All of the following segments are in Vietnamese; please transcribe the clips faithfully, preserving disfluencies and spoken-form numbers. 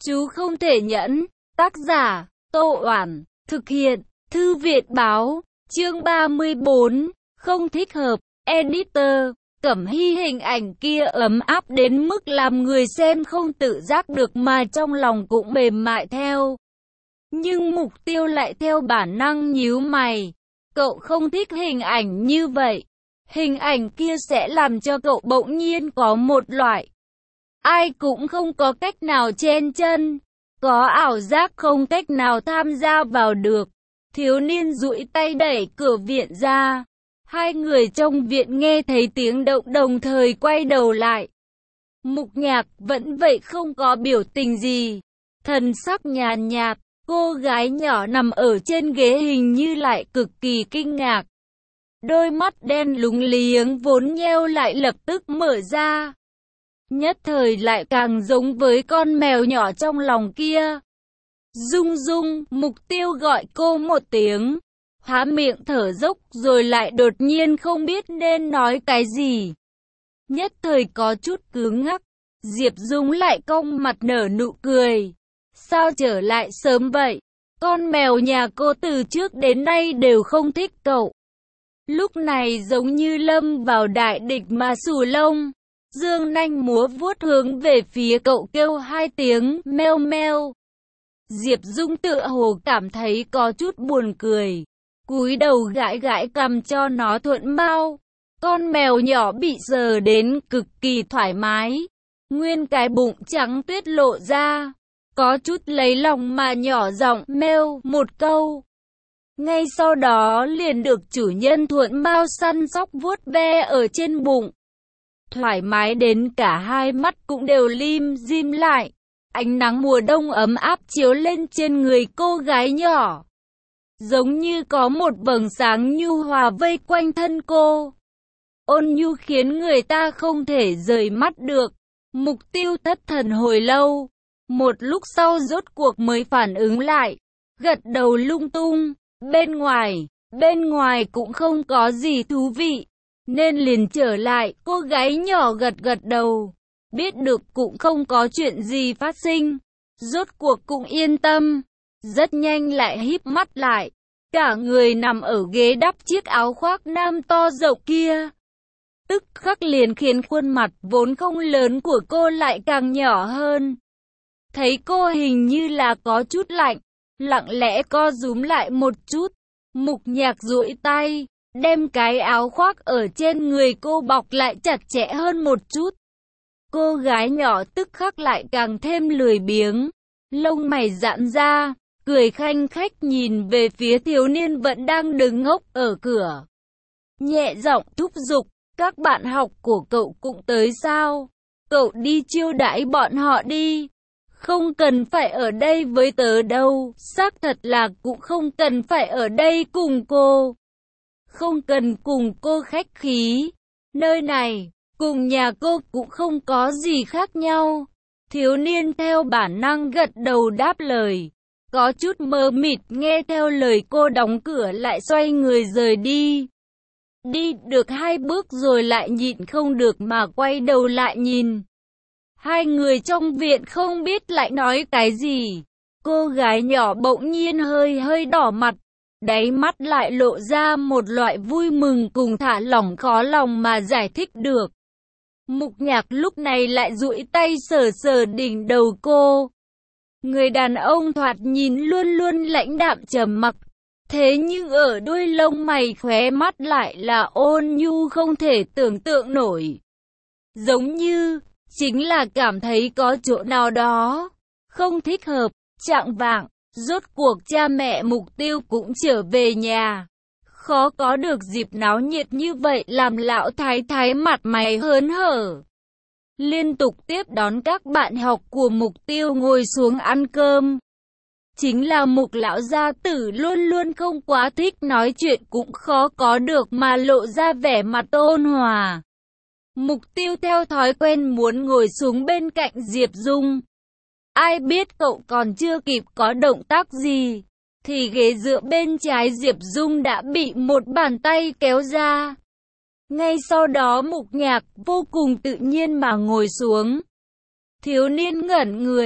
Chú không thể nhẫn. Tác giả, Tô Oản. Thực hiện, Thư viện Báo. Chương ba mươi bốn. Không thích hợp. Editor. Cẩm Hy hình ảnh kia ấm áp đến mức làm người xem không tự giác được mà trong lòng cũng mềm mại theo. Nhưng Mục Tiêu lại theo bản năng nhíu mày. Cậu không thích hình ảnh như vậy. Hình ảnh kia sẽ làm cho cậu bỗng nhiên có một loại ai cũng không có cách nào chen chân, có ảo giác không cách nào tham gia vào được. Thiếu niên duỗi tay đẩy cửa viện ra. Hai người trong viện nghe thấy tiếng động đồng thời quay đầu lại. Mục Nhạc vẫn vậy không có biểu tình gì. Thần sắc nhàn nhạt, cô gái nhỏ nằm ở trên ghế hình như lại cực kỳ kinh ngạc. Đôi mắt đen lúng liếng vốn nheo lại lập tức mở ra. Nhất thời lại càng giống với con mèo nhỏ trong lòng kia. Dung Dung, Mục Tiêu gọi cô một tiếng. Há miệng thở dốc rồi lại đột nhiên không biết nên nói cái gì. Nhất thời có chút cứng ngắc. Diệp Dung lại cong mặt nở nụ cười. Sao trở lại sớm vậy? Con mèo nhà cô từ trước đến nay đều không thích cậu. Lúc này giống như lâm vào đại địch mà xù lông. Dương nanh múa vuốt hướng về phía cậu kêu hai tiếng meo meo. Diệp Dung tựa hồ cảm thấy có chút buồn cười. Cúi đầu gãi gãi cằm cho nó thuận mau. Con mèo nhỏ bị sờ đến cực kỳ thoải mái. Nguyên cái bụng trắng tuyết lộ ra. Có chút lấy lòng mà nhỏ giọng meo một câu. Ngay sau đó liền được chủ nhân thuận mau săn sóc vuốt ve ở trên bụng. Thoải mái đến cả hai mắt cũng đều lim dim lại. Ánh nắng mùa đông ấm áp chiếu lên trên người cô gái nhỏ. Giống như có một vầng sáng nhu hòa vây quanh thân cô. Ôn nhu khiến người ta không thể rời mắt được. Mục Tiêu thất thần hồi lâu. Một lúc sau rốt cuộc mới phản ứng lại. Gật đầu lung tung. Bên ngoài, bên ngoài cũng không có gì thú vị. Nên liền trở lại, cô gái nhỏ gật gật đầu. Biết được cũng không có chuyện gì phát sinh. Rốt cuộc cũng yên tâm. Rất nhanh lại híp mắt lại. Cả người nằm ở ghế đắp chiếc áo khoác nam to rộng kia. Tức khắc liền khiến khuôn mặt vốn không lớn của cô lại càng nhỏ hơn. Thấy cô hình như là có chút lạnh. Lặng lẽ co rúm lại một chút. Mục Nhạc duỗi tay. Đem cái áo khoác ở trên người cô bọc lại chặt chẽ hơn một chút. Cô gái nhỏ tức khắc lại càng thêm lười biếng. Lông mày giãn ra. Cười khanh khách nhìn về phía thiếu niên vẫn đang đứng ngốc ở cửa. Nhẹ giọng thúc giục. Các bạn học của cậu cũng tới sao? Cậu đi chiêu đãi bọn họ đi. Không cần phải ở đây với tớ đâu. Xác thật là cũng không cần phải ở đây cùng cô. Không cần cùng cô khách khí. Nơi này, cùng nhà cô cũng không có gì khác nhau. Thiếu niên theo bản năng gật đầu đáp lời. Có chút mơ mịt nghe theo lời cô đóng cửa lại xoay người rời đi. Đi được hai bước rồi lại nhịn không được mà quay đầu lại nhìn. Hai người trong viện không biết lại nói cái gì. Cô gái nhỏ bỗng nhiên hơi hơi đỏ mặt. Đáy mắt lại lộ ra một loại vui mừng cùng thả lỏng khó lòng mà giải thích được. Mục Nhạc lúc này lại duỗi tay sờ sờ đỉnh đầu cô. Người đàn ông thoạt nhìn luôn luôn lãnh đạm trầm mặc. Thế nhưng ở đuôi lông mày khóe mắt lại là ôn nhu không thể tưởng tượng nổi. Giống như, chính là cảm thấy có chỗ nào đó không thích hợp. Chạng vạng, rốt cuộc cha mẹ Mục Tiêu cũng trở về nhà. Khó có được dịp náo nhiệt như vậy làm lão thái thái mặt mày hớn hở. Liên tục tiếp đón các bạn học của Mục Tiêu ngồi xuống ăn cơm. Chính là Mục lão gia tử luôn luôn không quá thích nói chuyện cũng khó có được mà lộ ra vẻ mặt ôn hòa. Mục Tiêu theo thói quen muốn ngồi xuống bên cạnh Diệp Dung. Ai biết cậu còn chưa kịp có động tác gì, thì ghế dựa bên trái Diệp Dung đã bị một bàn tay kéo ra. Ngay sau đó Mục Nhạc vô cùng tự nhiên mà ngồi xuống. Thiếu niên ngẩn người,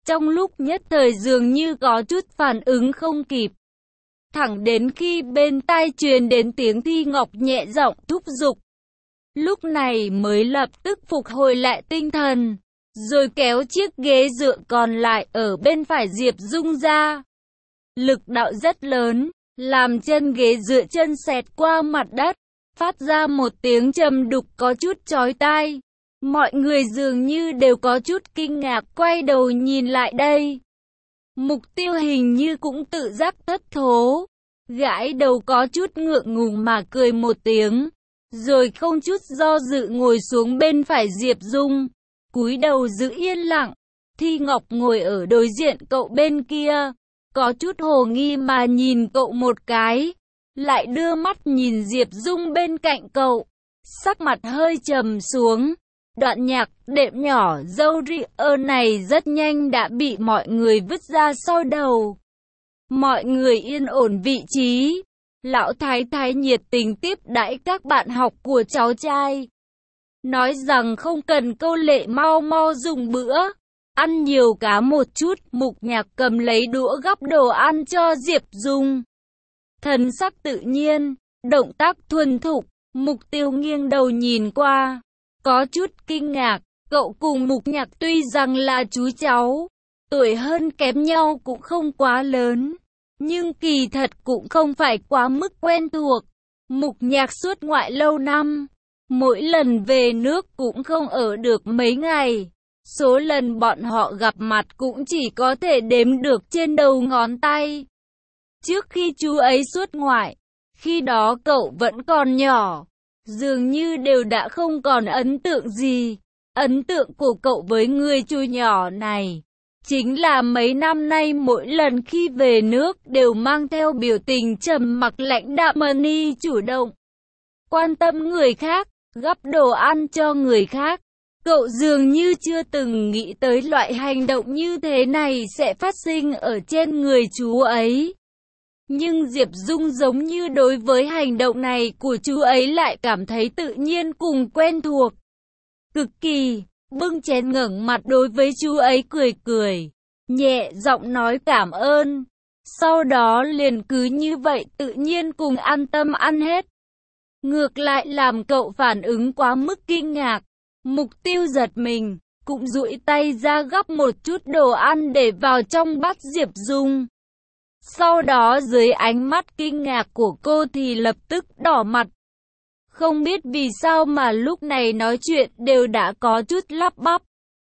Trong lúc nhất thời dường như có chút phản ứng không kịp. Thẳng đến khi bên tai truyền đến tiếng Thi Ngọc nhẹ giọng thúc giục. Lúc này mới lập tức phục hồi lại tinh thần, rồi kéo chiếc ghế dựa còn lại ở bên phải Diệp Dung ra. Lực đạo rất lớn, làm chân ghế dựa chân xẹt qua mặt đất, phát ra một tiếng trầm đục có chút chói tai. Mọi người dường như đều có chút kinh ngạc quay đầu nhìn lại đây. Mục Tiêu hình như cũng tự giác thất thố, gãi đầu có chút ngượng ngùng mà cười một tiếng, rồi không chút do dự ngồi xuống bên phải Diệp Dung, cúi đầu giữ yên lặng. Thi Ngọc ngồi ở đối diện cậu bên kia, có chút hồ nghi mà nhìn cậu một cái, lại đưa mắt nhìn Diệp Dung bên cạnh cậu, sắc mặt hơi trầm xuống. Đoạn nhạc đệm nhỏ dâu ria này rất nhanh đã bị mọi người vứt ra sau đầu. Mọi người yên ổn vị trí. Lão Thái Thái nhiệt tình tiếp đãi các bạn học của cháu trai, nói rằng không cần câu lệ, mau mau dùng bữa, ăn nhiều cá một chút. Mục Nhạc cầm lấy đũa gắp đồ ăn cho Diệp Dung, thần sắc tự nhiên, động tác thuần thục. Mục Tiêu nghiêng đầu nhìn qua, có chút kinh ngạc. Cậu cùng Mục Nhạc tuy rằng là chú cháu, tuổi hơn kém nhau cũng không quá lớn, nhưng kỳ thật cũng không phải quá mức quen thuộc. Mục Nhạc xuất ngoại lâu năm, mỗi lần về nước cũng không ở được mấy ngày. Số lần bọn họ gặp mặt cũng chỉ có thể đếm được trên đầu ngón tay. Trước khi chú ấy xuất ngoại, khi đó cậu vẫn còn nhỏ, dường như đều đã không còn ấn tượng gì. Ấn tượng của cậu với người chú nhỏ này chính là mấy năm nay mỗi lần khi về nước đều mang theo biểu tình trầm mặc lãnh đạm, ni chủ động quan tâm người khác, gắp đồ ăn cho người khác. Cậu dường như chưa từng nghĩ tới loại hành động như thế này sẽ phát sinh ở trên người chú ấy. Nhưng Diệp Dung giống như đối với hành động này của chú ấy lại cảm thấy tự nhiên cùng quen thuộc. Cực kỳ, bưng chén ngẩng mặt đối với chú ấy cười cười, nhẹ giọng nói cảm ơn. Sau đó liền cứ như vậy tự nhiên cùng an tâm ăn hết. Ngược lại làm cậu phản ứng quá mức kinh ngạc. Mục Tiêu giật mình, cũng duỗi tay ra gắp một chút đồ ăn để vào trong bát Diệp Dung. Sau đó dưới ánh mắt kinh ngạc của cô thì lập tức đỏ mặt. Không biết vì sao mà lúc này nói chuyện đều đã có chút lắp bắp.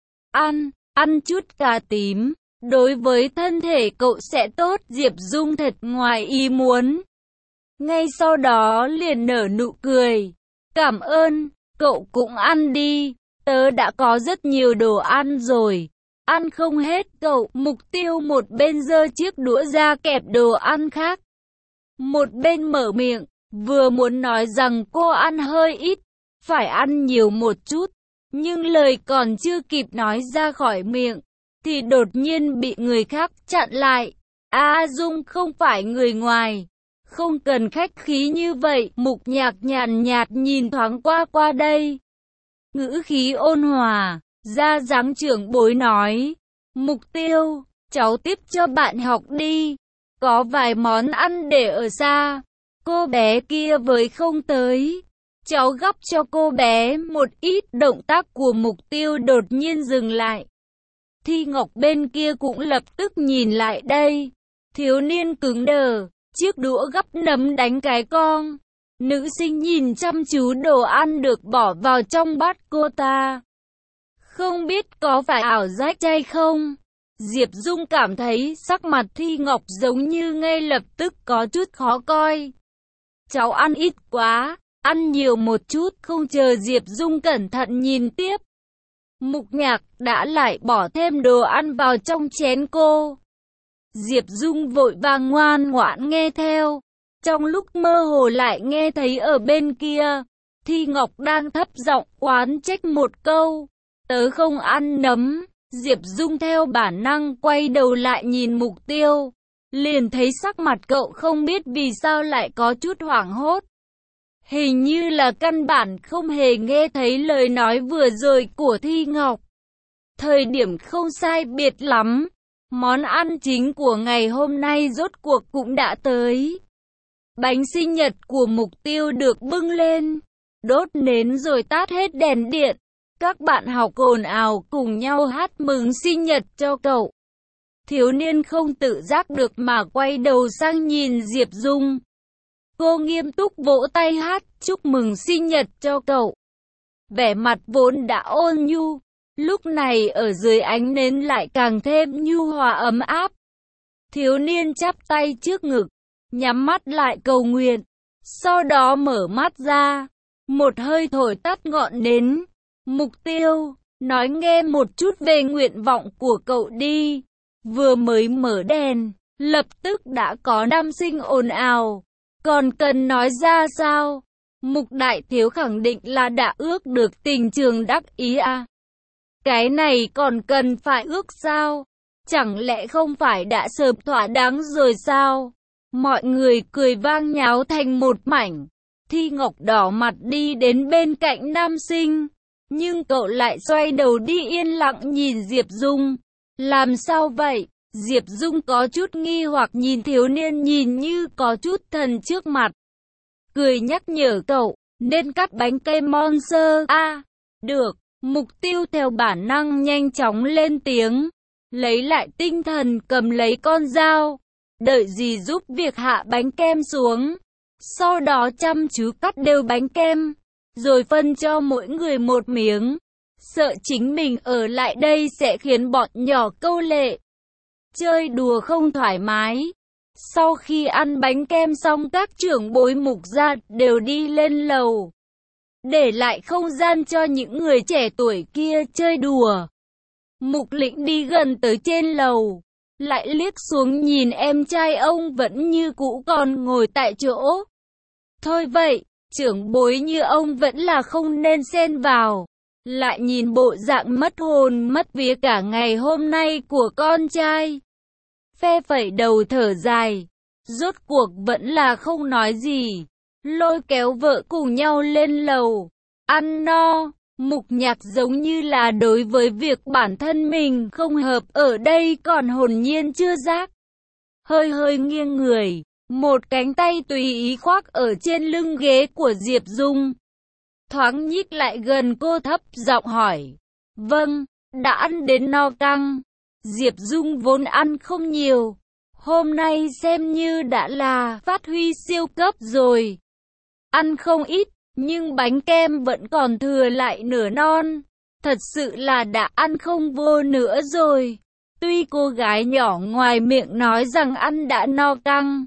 Ăn, ăn chút cà tím, đối với thân thể cậu sẽ tốt. Diệp Dung thật ngoài ý muốn. Ngay sau đó liền nở nụ cười. Cảm ơn, cậu cũng ăn đi, tớ đã có rất nhiều đồ ăn rồi. Ăn không hết cậu. Mục Tiêu một bên giơ chiếc đũa ra kẹp đồ ăn khác, một bên mở miệng, vừa muốn nói rằng cô ăn hơi ít, phải ăn nhiều một chút, nhưng lời còn chưa kịp nói ra khỏi miệng, thì đột nhiên bị người khác chặn lại. A Dung không phải người ngoài, không cần khách khí như vậy. Mục Nhạc nhàn nhạt nhìn thoáng qua qua đây, ngữ khí ôn hòa, ra dáng trưởng bối nói. Mục Tiêu, cháu tiếp cho bạn học đi, có vài món ăn để ở xa. Cô bé kia với không tới, cháu gắp cho cô bé một ít. Động tác của Mục Tiêu đột nhiên dừng lại. Thi Ngọc bên kia cũng lập tức nhìn lại đây. Thiếu niên cứng đờ, chiếc đũa gắp nấm đánh cái cong. Nữ sinh nhìn chăm chú đồ ăn được bỏ vào trong bát cô ta. Không biết có phải ảo giác hay không? Diệp Dung cảm thấy sắc mặt Thi Ngọc giống như ngay lập tức có chút khó coi. Cháu ăn ít quá, ăn nhiều một chút. Không chờ Diệp Dung cẩn thận nhìn tiếp, Mục Nhạc đã lại bỏ thêm đồ ăn vào trong chén cô. Diệp Dung vội vàng ngoan ngoãn nghe theo. Trong lúc mơ hồ lại nghe thấy ở bên kia, Thi Ngọc đang thấp giọng oán trách một câu. Tớ không ăn nấm. Diệp Dung theo bản năng quay đầu lại nhìn Mục Tiêu, liền thấy sắc mặt cậu không biết vì sao lại có chút hoảng hốt. Hình như là căn bản không hề nghe thấy lời nói vừa rồi của Thi Ngọc. Thời điểm không sai biệt lắm, món ăn chính của ngày hôm nay rốt cuộc cũng đã tới. Bánh sinh nhật của Mục Tiêu được bưng lên, đốt nến rồi tắt hết đèn điện. Các bạn học ồn ào cùng nhau hát mừng sinh nhật cho cậu. Thiếu niên không tự giác được mà quay đầu sang nhìn Diệp Dung. Cô nghiêm túc vỗ tay hát chúc mừng sinh nhật cho cậu. Vẻ mặt vốn đã ôn nhu, lúc này ở dưới ánh nến lại càng thêm nhu hòa ấm áp. Thiếu niên chắp tay trước ngực, nhắm mắt lại cầu nguyện, sau đó mở mắt ra, một hơi thổi tắt ngọn nến. Mục Tiêu, nói nghe một chút về nguyện vọng của cậu đi. Vừa mới mở đèn, lập tức đã có nam sinh ồn ào. Còn cần nói ra sao? Mục Đại Thiếu khẳng định là đã ước được tình trường đắc ý à? Cái này còn cần phải ước sao? Chẳng lẽ không phải đã sớm thỏa đáng rồi sao? Mọi người cười vang nháo thành một mảnh. Thi Ngọc đỏ mặt đi đến bên cạnh nam sinh, nhưng cậu lại xoay đầu đi yên lặng nhìn Diệp Dung. Làm sao vậy? Diệp Dung có chút nghi hoặc nhìn thiếu niên nhìn như có chút thần trước mặt. Cười nhắc nhở cậu, nên cắt bánh cây Monster a. À, được, Mục Tiêu theo bản năng nhanh chóng lên tiếng. Lấy lại tinh thần cầm lấy con dao. Đợi dì giúp việc hạ bánh kem xuống. Sau đó chăm chú cắt đều bánh kem, rồi phân cho mỗi người một miếng. Sợ chính mình ở lại đây sẽ khiến bọn nhỏ câu lệ, chơi đùa không thoải mái. Sau khi ăn bánh kem xong, các trưởng bối Mục gia đều đi lên lầu, để lại không gian cho những người trẻ tuổi kia chơi đùa. Mục Lĩnh đi gần tới trên lầu, lại liếc xuống nhìn em trai ông vẫn như cũ còn ngồi tại chỗ. Thôi vậy, trưởng bối như ông vẫn là không nên xen vào. Lại nhìn bộ dạng mất hồn mất vía cả ngày hôm nay của con trai, phe phẩy đầu thở dài, rốt cuộc vẫn là không nói gì, lôi kéo vợ cùng nhau lên lầu, ăn no. Mục Nhạc giống như là đối với việc bản thân mình không hợp ở đây còn hồn nhiên chưa giác, hơi hơi nghiêng người, một cánh tay tùy ý khoác ở trên lưng ghế của Diệp Dung. Thoáng nhích lại gần cô thấp giọng hỏi, vâng, đã ăn đến no căng. Diệp Dung vốn ăn không nhiều, hôm nay xem như đã là phát huy siêu cấp rồi. Ăn không ít, nhưng bánh kem vẫn còn thừa lại nửa non. Thật sự là đã ăn không vô nữa rồi. Tuy cô gái nhỏ ngoài miệng nói rằng ăn đã no căng,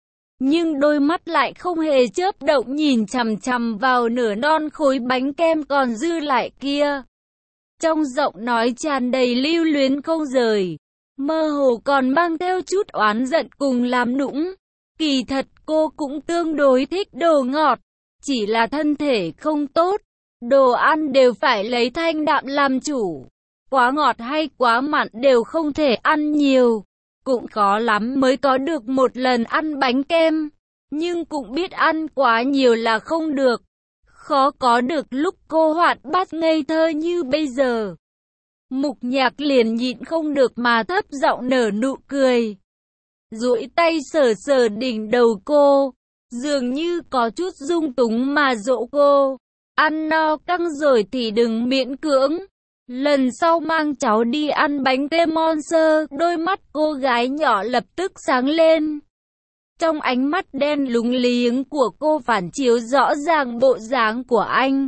nhưng đôi mắt lại không hề chớp động nhìn chằm chằm vào nửa non khối bánh kem còn dư lại kia. Trong giọng nói tràn đầy lưu luyến không rời, mơ hồ còn mang theo chút oán giận cùng làm nũng. Kỳ thật cô cũng tương đối thích đồ ngọt, chỉ là thân thể không tốt, đồ ăn đều phải lấy thanh đạm làm chủ. Quá ngọt hay quá mặn đều không thể ăn nhiều. Cũng khó lắm mới có được một lần ăn bánh kem, nhưng cũng biết ăn quá nhiều là không được. Khó có được lúc cô hoạt bát ngây thơ như bây giờ. Mục Nhạc liền nhịn không được mà thấp giọng nở nụ cười, duỗi tay sờ sờ đỉnh đầu cô, dường như có chút dung túng mà dỗ cô. Ăn no căng rồi thì đừng miễn cưỡng. Lần sau mang cháu đi ăn bánh kem Monster. Đôi mắt cô gái nhỏ lập tức sáng lên. Trong ánh mắt đen lúng liếng của cô phản chiếu rõ ràng bộ dáng của anh.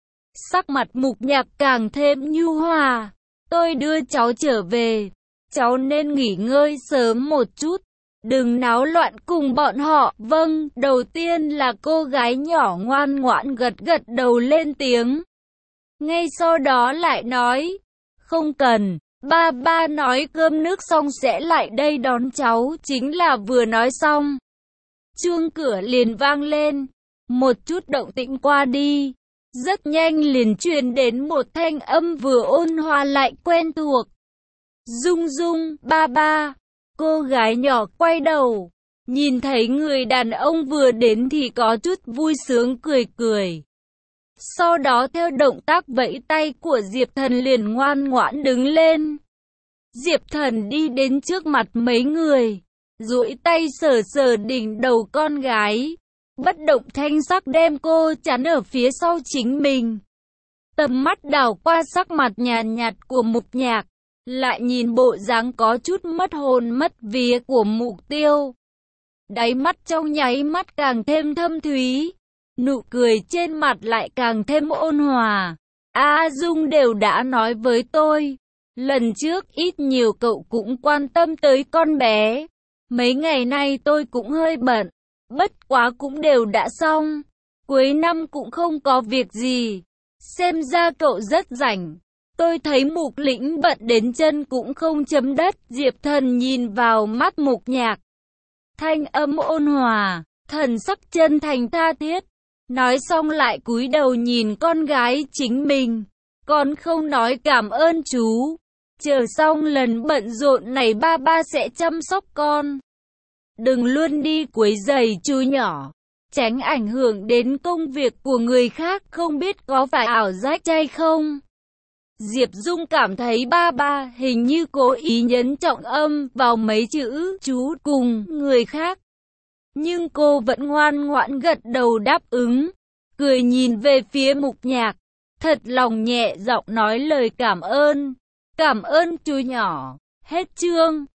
Sắc mặt Mục Nhạc càng thêm nhu hòa. Tôi đưa cháu trở về. Cháu nên nghỉ ngơi sớm một chút, đừng náo loạn cùng bọn họ. Vâng, đầu tiên là cô gái nhỏ ngoan ngoãn gật gật đầu lên tiếng. Ngay sau đó lại nói, không cần, ba ba nói cơm nước xong sẽ lại đây đón cháu. Chính là vừa nói xong, chuông cửa liền vang lên. Một chút động tĩnh qua đi, rất nhanh liền truyền đến một thanh âm vừa ôn hòa lại quen thuộc. Dung Dung, ba ba. Cô gái nhỏ quay đầu, nhìn thấy người đàn ông vừa đến thì có chút vui sướng cười cười. Sau đó theo động tác vẫy tay của Diệp Thần liền ngoan ngoãn đứng lên. Diệp Thần đi đến trước mặt mấy người, duỗi tay sờ sờ đỉnh đầu con gái, bất động thanh sắc đem cô chắn ở phía sau chính mình. Tầm mắt đảo qua sắc mặt nhàn nhạt của Mục Nhạc, lại nhìn bộ dáng có chút mất hồn mất vía của Mục Tiêu. Đáy mắt trong nháy mắt càng thêm thâm thúy, nụ cười trên mặt lại càng thêm ôn hòa. A Dung đều đã nói với tôi, lần trước ít nhiều cậu cũng quan tâm tới con bé. Mấy ngày nay tôi cũng hơi bận, bất quá cũng đều đã xong. Cuối năm cũng không có việc gì. Xem ra cậu rất rảnh. Tôi thấy Mục Lĩnh bận đến chân cũng không chấm đất. Diệp Thần nhìn vào mắt Mục Nhạc, thanh âm ôn hòa, thần sắc chân thành tha thiết. Nói xong lại cúi đầu nhìn con gái chính mình. Con không nói cảm ơn chú. Chờ xong lần bận rộn này ba ba sẽ chăm sóc con. Đừng luôn đi quấy rầy chú nhỏ, tránh ảnh hưởng đến công việc của người khác, không biết có phải ảo giác hay không. Diệp Dung cảm thấy ba ba hình như cố ý nhấn trọng âm vào mấy chữ chú cùng người khác. Nhưng cô vẫn ngoan ngoãn gật đầu đáp ứng, cười nhìn về phía Mục Nhạc, thật lòng nhẹ giọng nói lời cảm ơn. Cảm ơn chú nhỏ. Hết chương.